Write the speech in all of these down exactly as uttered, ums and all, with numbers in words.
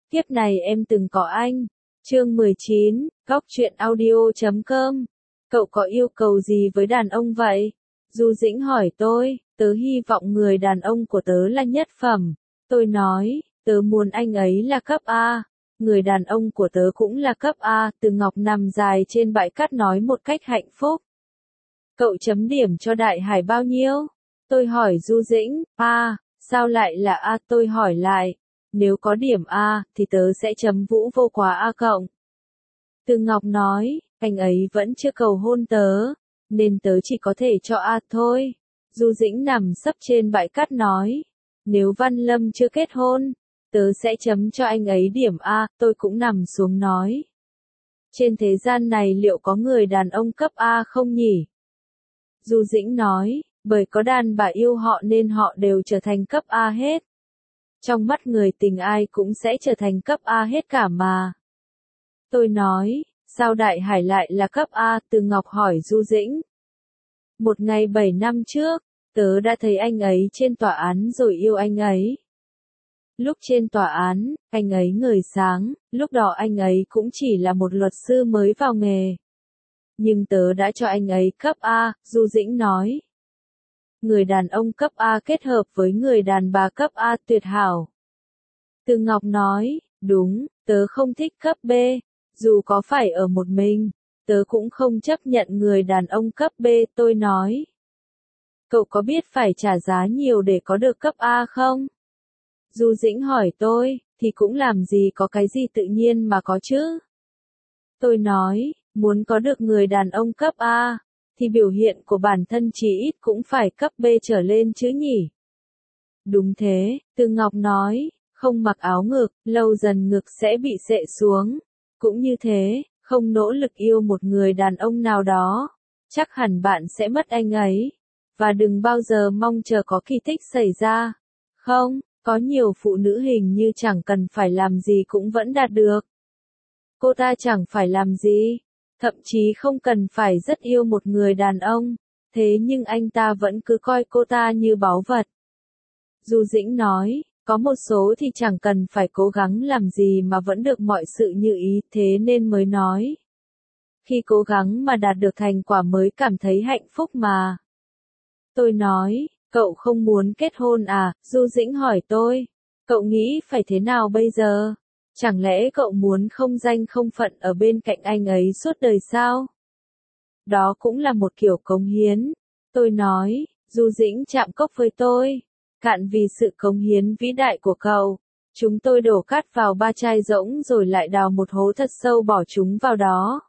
Kiếp này em từng có anh. Chương mười chín, góc truyện audio chấm com. Cậu có yêu cầu gì với đàn ông vậy? Du Dĩnh hỏi tôi, tớ hy vọng người đàn ông của tớ là nhất phẩm. Tôi nói, tớ muốn anh ấy là cấp A. Người đàn ông của tớ cũng là cấp A. Từ Ngọc nằm dài trên bãi cát nói một cách hạnh phúc. Cậu chấm điểm cho Đại Hải bao nhiêu? Tôi hỏi Du Dĩnh, A, sao lại là A? Tôi hỏi lại, nếu có điểm A, thì tớ sẽ chấm Vũ Vô quá A cộng. Từ Ngọc nói, anh ấy vẫn chưa cầu hôn tớ, nên tớ chỉ có thể cho A thôi. Du Dĩnh nằm sấp trên bãi cát nói, nếu Văn Lâm chưa kết hôn, tớ sẽ chấm cho anh ấy điểm A. Tôi cũng nằm xuống nói, trên thế gian này liệu có người đàn ông cấp A không nhỉ? Du Dĩnh nói, bởi có đàn bà yêu họ nên họ đều trở thành cấp A hết. Trong mắt người tình ai cũng sẽ trở thành cấp A hết cả mà. Tôi nói, sao Đại Hải lại là cấp A? Từ Ngọc hỏi Du Dĩnh. Một ngày bảy năm trước, tớ đã thấy anh ấy trên tòa án rồi yêu anh ấy. Lúc trên tòa án, anh ấy ngời sáng, lúc đó anh ấy cũng chỉ là một luật sư mới vào nghề. Nhưng tớ đã cho anh ấy cấp A, Du Dĩnh nói. Người đàn ông cấp A kết hợp với người đàn bà cấp A tuyệt hảo. Từ Ngọc nói, đúng, tớ không thích cấp B, dù có phải ở một mình, tớ cũng không chấp nhận người đàn ông cấp B. Tôi nói, cậu có biết phải trả giá nhiều để có được cấp A không? Du Dĩnh hỏi tôi, thì cũng làm gì có cái gì tự nhiên mà có chứ? Tôi nói, muốn có được người đàn ông cấp A, thì biểu hiện của bản thân chỉ ít cũng phải cấp B trở lên chứ nhỉ? Đúng thế, Từ Ngọc nói, không mặc áo ngực, lâu dần ngực sẽ bị xệ xuống. Cũng như thế, không nỗ lực yêu một người đàn ông nào đó, chắc hẳn bạn sẽ mất anh ấy. Và đừng bao giờ mong chờ có kỳ tích xảy ra. Không, có nhiều phụ nữ hình như chẳng cần phải làm gì cũng vẫn đạt được. Cô ta chẳng phải làm gì, thậm chí không cần phải rất yêu một người đàn ông, thế nhưng anh ta vẫn cứ coi cô ta như báu vật. Du Dĩnh nói, có một số thì chẳng cần phải cố gắng làm gì mà vẫn được mọi sự như ý, thế nên mới nói. Khi cố gắng mà đạt được thành quả mới cảm thấy hạnh phúc mà. Tôi nói, cậu không muốn kết hôn à? Du Dĩnh hỏi tôi, cậu nghĩ phải thế nào bây giờ? Chẳng lẽ cậu muốn không danh không phận ở bên cạnh anh ấy suốt đời sao? Đó cũng là một kiểu cống hiến. Tôi nói, Du Dĩnh chạm cốc với tôi. Cạn vì sự cống hiến vĩ đại của cậu. Chúng tôi đổ cát vào ba chai rỗng rồi lại đào một hố thật sâu bỏ chúng vào đó.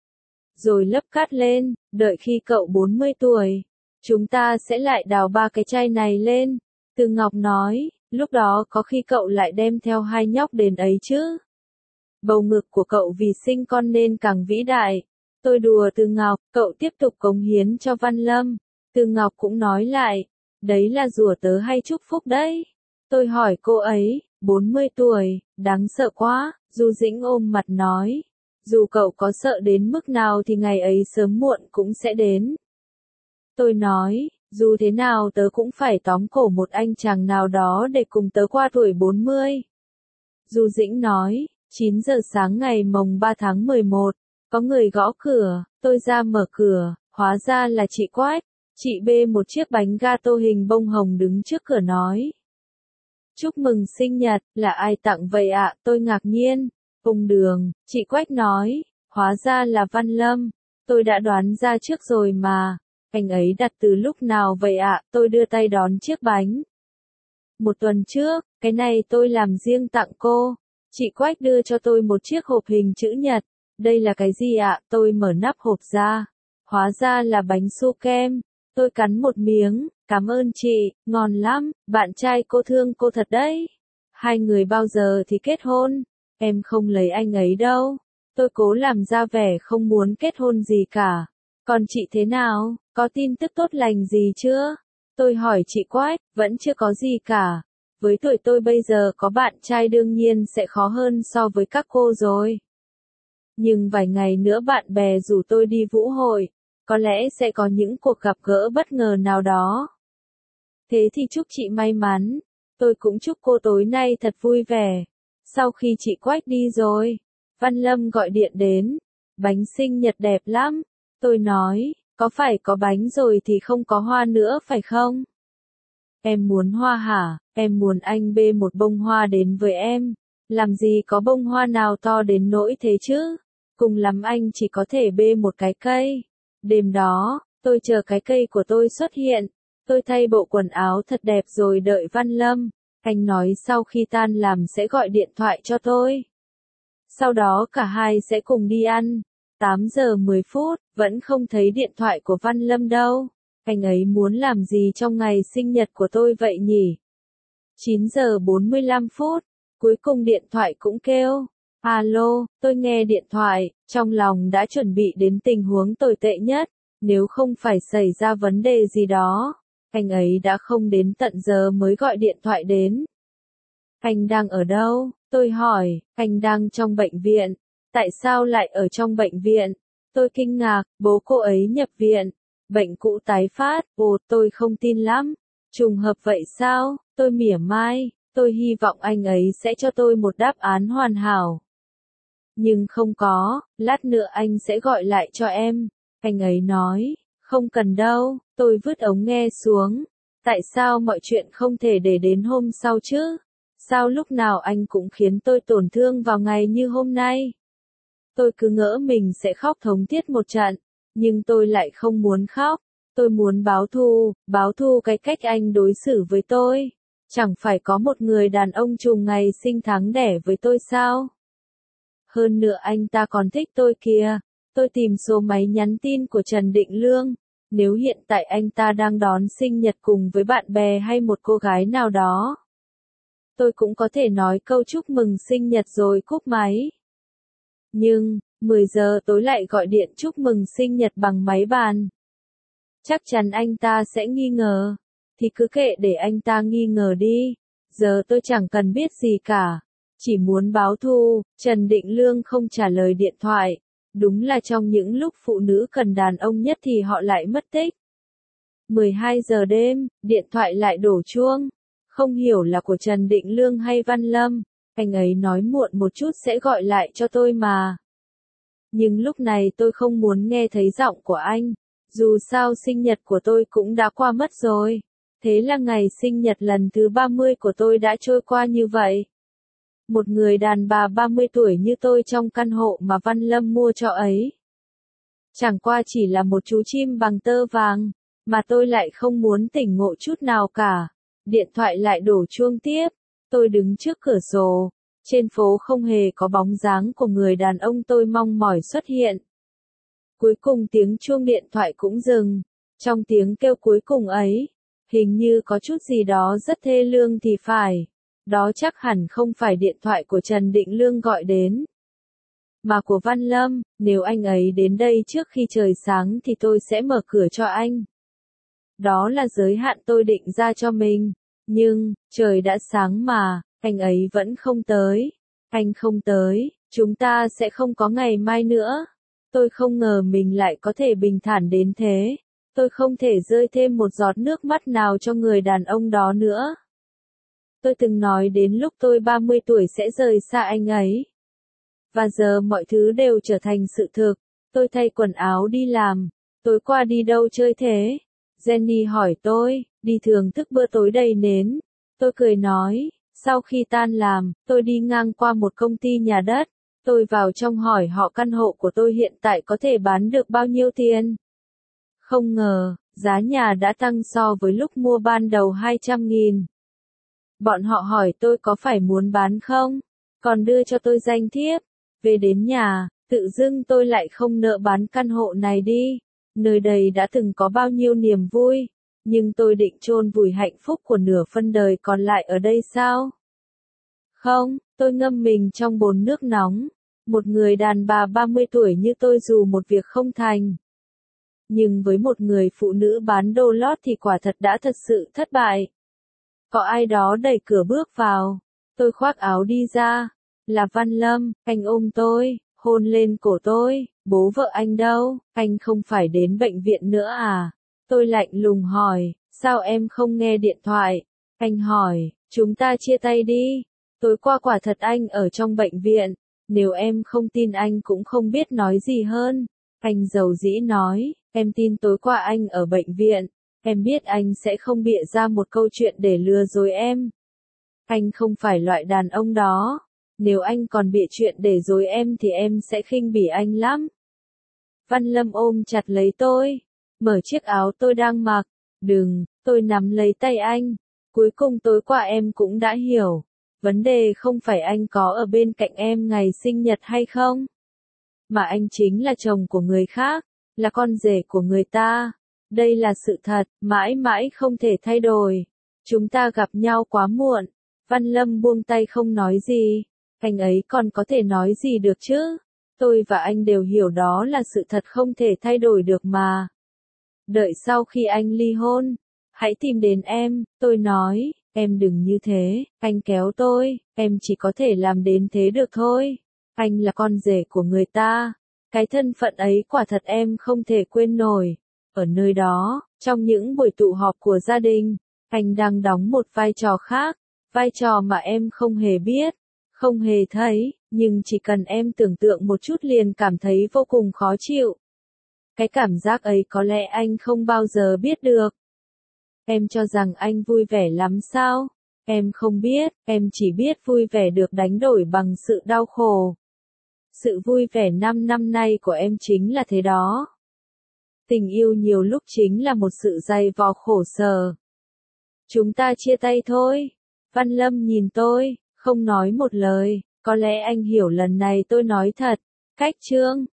Rồi lấp cát lên, đợi khi cậu bốn mươi tuổi. Chúng ta sẽ lại đào ba cái chai này lên. Từ Ngọc nói, lúc đó có khi cậu lại đem theo hai nhóc đến ấy chứ. Bầu ngực của cậu vì sinh con nên càng vĩ đại. Tôi đùa Từ Ngọc, cậu tiếp tục cống hiến cho Văn Lâm. Từ Ngọc cũng nói lại, đấy là rủa tớ hay chúc phúc đấy. Tôi hỏi cô ấy, bốn mươi tuổi, đáng sợ quá. Du Dĩnh ôm mặt nói, dù cậu có sợ đến mức nào thì ngày ấy sớm muộn cũng sẽ đến. Tôi nói, dù thế nào tớ cũng phải tóm cổ một anh chàng nào đó để cùng tớ qua tuổi bốn mươi. Du Dĩnh nói, chín giờ sáng ngày mồng ba tháng mười một, có người gõ cửa, tôi ra mở cửa, hóa ra là chị Quách. Chị bê một chiếc bánh gato hình bông hồng đứng trước cửa nói. Chúc mừng sinh nhật, là ai tặng vậy ạ? Tôi ngạc nhiên. Ông Đường, chị Quách nói, hóa ra là Văn Lâm. Tôi đã đoán ra trước rồi mà. Anh ấy đặt từ lúc nào vậy ạ? Tôi đưa tay đón chiếc bánh. Một tuần trước, cái này tôi làm riêng tặng cô. Chị Quách đưa cho tôi một chiếc hộp hình chữ nhật. Đây là cái gì ạ? Tôi mở nắp hộp ra. Hóa ra là bánh su kem. Tôi cắn một miếng, cảm ơn chị, ngon lắm, bạn trai cô thương cô thật đấy. Hai người bao giờ thì kết hôn? Em không lấy anh ấy đâu. Tôi cố làm ra vẻ không muốn kết hôn gì cả. Còn chị thế nào, có tin tức tốt lành gì chưa? Tôi hỏi chị Quách, vẫn chưa có gì cả. Với tuổi tôi bây giờ có bạn trai đương nhiên sẽ khó hơn so với các cô rồi. Nhưng vài ngày nữa bạn bè rủ tôi đi vũ hội. Có lẽ sẽ có những cuộc gặp gỡ bất ngờ nào đó. Thế thì chúc chị may mắn. Tôi cũng chúc cô tối nay thật vui vẻ. Sau khi chị Quách đi rồi, Văn Lâm gọi điện đến. Bánh sinh nhật đẹp lắm. Tôi nói, có phải có bánh rồi thì không có hoa nữa phải không? Em muốn hoa hả? Em muốn anh bê một bông hoa đến với em. Làm gì có bông hoa nào to đến nỗi thế chứ? Cùng lắm anh chỉ có thể bê một cái cây. Đêm đó, tôi chờ cái cây của tôi xuất hiện. Tôi thay bộ quần áo thật đẹp rồi đợi Văn Lâm. Anh nói sau khi tan làm sẽ gọi điện thoại cho tôi. Sau đó cả hai sẽ cùng đi ăn. tám giờ mười phút, vẫn không thấy điện thoại của Văn Lâm đâu. Anh ấy muốn làm gì trong ngày sinh nhật của tôi vậy nhỉ? chín giờ bốn mươi lăm phút, cuối cùng điện thoại cũng kêu. Alo, tôi nghe điện thoại, trong lòng đã chuẩn bị đến tình huống tồi tệ nhất. Nếu không phải xảy ra vấn đề gì đó, anh ấy đã không đến tận giờ mới gọi điện thoại đến. Anh đang ở đâu? Tôi hỏi, anh đang trong bệnh viện. Tại sao lại ở trong bệnh viện? Tôi kinh ngạc, bố cô ấy nhập viện. Bệnh cũ tái phát, ồ, tôi không tin lắm. Trùng hợp vậy sao? Tôi mỉa mai, tôi hy vọng anh ấy sẽ cho tôi một đáp án hoàn hảo. Nhưng không có, lát nữa anh sẽ gọi lại cho em. Anh ấy nói, không cần đâu, tôi vứt ống nghe xuống. Tại sao mọi chuyện không thể để đến hôm sau chứ? Sao lúc nào anh cũng khiến tôi tổn thương vào ngày như hôm nay? Tôi cứ ngỡ mình sẽ khóc thống thiết một trận, nhưng tôi lại không muốn khóc. Tôi muốn báo thù, báo thù cái cách anh đối xử với tôi. Chẳng phải có một người đàn ông trùng ngày sinh tháng đẻ với tôi sao? Hơn nữa anh ta còn thích tôi kìa. Tôi tìm số máy nhắn tin của Trần Định Lương. Nếu hiện tại anh ta đang đón sinh nhật cùng với bạn bè hay một cô gái nào đó, tôi cũng có thể nói câu chúc mừng sinh nhật rồi cúp máy. Nhưng, mười giờ tối lại gọi điện chúc mừng sinh nhật bằng máy bàn. Chắc chắn anh ta sẽ nghi ngờ. Thì cứ kệ để anh ta nghi ngờ đi. Giờ tôi chẳng cần biết gì cả. Chỉ muốn báo thù. Trần Định Lương không trả lời điện thoại. Đúng là trong những lúc phụ nữ cần đàn ông nhất thì họ lại mất tích. mười hai giờ đêm, điện thoại lại đổ chuông. Không hiểu là của Trần Định Lương hay Văn Lâm. Anh ấy nói muộn một chút sẽ gọi lại cho tôi mà. Nhưng lúc này tôi không muốn nghe thấy giọng của anh. Dù sao sinh nhật của tôi cũng đã qua mất rồi. Thế là ngày sinh nhật lần thứ ba mươi của tôi đã trôi qua như vậy. Một người đàn bà ba mươi tuổi như tôi trong căn hộ mà Văn Lâm mua cho ấy. Chẳng qua chỉ là một chú chim bằng tơ vàng, mà tôi lại không muốn tỉnh ngộ chút nào cả. Điện thoại lại đổ chuông tiếp. Tôi đứng trước cửa sổ. Trên phố không hề có bóng dáng của người đàn ông tôi mong mỏi xuất hiện. Cuối cùng tiếng chuông điện thoại cũng dừng. Trong tiếng kêu cuối cùng ấy, hình như có chút gì đó rất thê lương thì phải. Đó chắc hẳn không phải điện thoại của Trần Định Lương gọi đến, mà của Văn Lâm. Nếu anh ấy đến đây trước khi trời sáng thì tôi sẽ mở cửa cho anh. Đó là giới hạn tôi định ra cho mình. Nhưng, trời đã sáng mà, anh ấy vẫn không tới. Anh không tới, chúng ta sẽ không có ngày mai nữa. Tôi không ngờ mình lại có thể bình thản đến thế. Tôi không thể rơi thêm một giọt nước mắt nào cho người đàn ông đó nữa. Tôi từng nói đến lúc tôi ba mươi tuổi sẽ rời xa anh ấy. Và giờ mọi thứ đều trở thành sự thực. Tôi thay quần áo đi làm. Tối qua đi đâu chơi thế? Jenny hỏi tôi, đi thưởng thức bữa tối đầy nến. Tôi cười nói, sau khi tan làm, tôi đi ngang qua một công ty nhà đất. Tôi vào trong hỏi họ căn hộ của tôi hiện tại có thể bán được bao nhiêu tiền. Không ngờ, giá nhà đã tăng so với lúc mua ban đầu hai trăm nghìn. Bọn họ hỏi tôi có phải muốn bán không, còn đưa cho tôi danh thiếp. Về đến nhà, tự dưng tôi lại không nỡ bán căn hộ này đi. Nơi đây đã từng có bao nhiêu niềm vui, nhưng tôi định chôn vùi hạnh phúc của nửa phân đời còn lại ở đây sao? Không, tôi ngâm mình trong bồn nước nóng. Một người đàn bà ba mươi tuổi như tôi dù một việc không thành. Nhưng với một người phụ nữ bán đồ lót thì quả thật đã thật sự thất bại. Có ai đó đẩy cửa bước vào. Tôi khoác áo đi ra. Là Văn Lâm, anh ôm tôi, hôn lên cổ tôi. Bố vợ anh đâu, anh không phải đến bệnh viện nữa à? Tôi lạnh lùng hỏi, sao em không nghe điện thoại? Anh hỏi, chúng ta chia tay đi. Tối qua quả thật anh ở trong bệnh viện, nếu em không tin anh cũng không biết nói gì hơn. Anh dầu dĩ nói, em tin tối qua anh ở bệnh viện, em biết anh sẽ không bịa ra một câu chuyện để lừa dối em. Anh không phải loại đàn ông đó, nếu anh còn bịa chuyện để dối em thì em sẽ khinh bỉ anh lắm. Văn Lâm ôm chặt lấy tôi, mở chiếc áo tôi đang mặc, đừng, tôi nắm lấy tay anh. Cuối cùng tối qua em cũng đã hiểu, vấn đề không phải anh có ở bên cạnh em ngày sinh nhật hay không, mà anh chính là chồng của người khác, là con rể của người ta. Đây là sự thật, mãi mãi không thể thay đổi. Chúng ta gặp nhau quá muộn. Văn Lâm buông tay không nói gì. Anh ấy còn có thể nói gì được chứ? Tôi và anh đều hiểu đó là sự thật không thể thay đổi được mà. Đợi sau khi anh ly hôn, hãy tìm đến em, tôi nói, em đừng như thế, anh kéo tôi, em chỉ có thể làm đến thế được thôi. Anh là con rể của người ta, cái thân phận ấy quả thật em không thể quên nổi. Ở nơi đó, trong những buổi tụ họp của gia đình, anh đang đóng một vai trò khác, vai trò mà em không hề biết, không hề thấy, nhưng chỉ cần em tưởng tượng một chút liền cảm thấy vô cùng khó chịu. Cái cảm giác ấy có lẽ anh không bao giờ biết được. Em cho rằng anh vui vẻ lắm sao? Em không biết, em chỉ biết vui vẻ được đánh đổi bằng sự đau khổ. Sự vui vẻ năm năm nay của em chính là thế đó. Tình yêu nhiều lúc chính là một sự dày vò khổ sở. Chúng ta chia tay thôi. Văn Lâm nhìn tôi, không nói một lời, có lẽ anh hiểu lần này tôi nói thật. Cách chương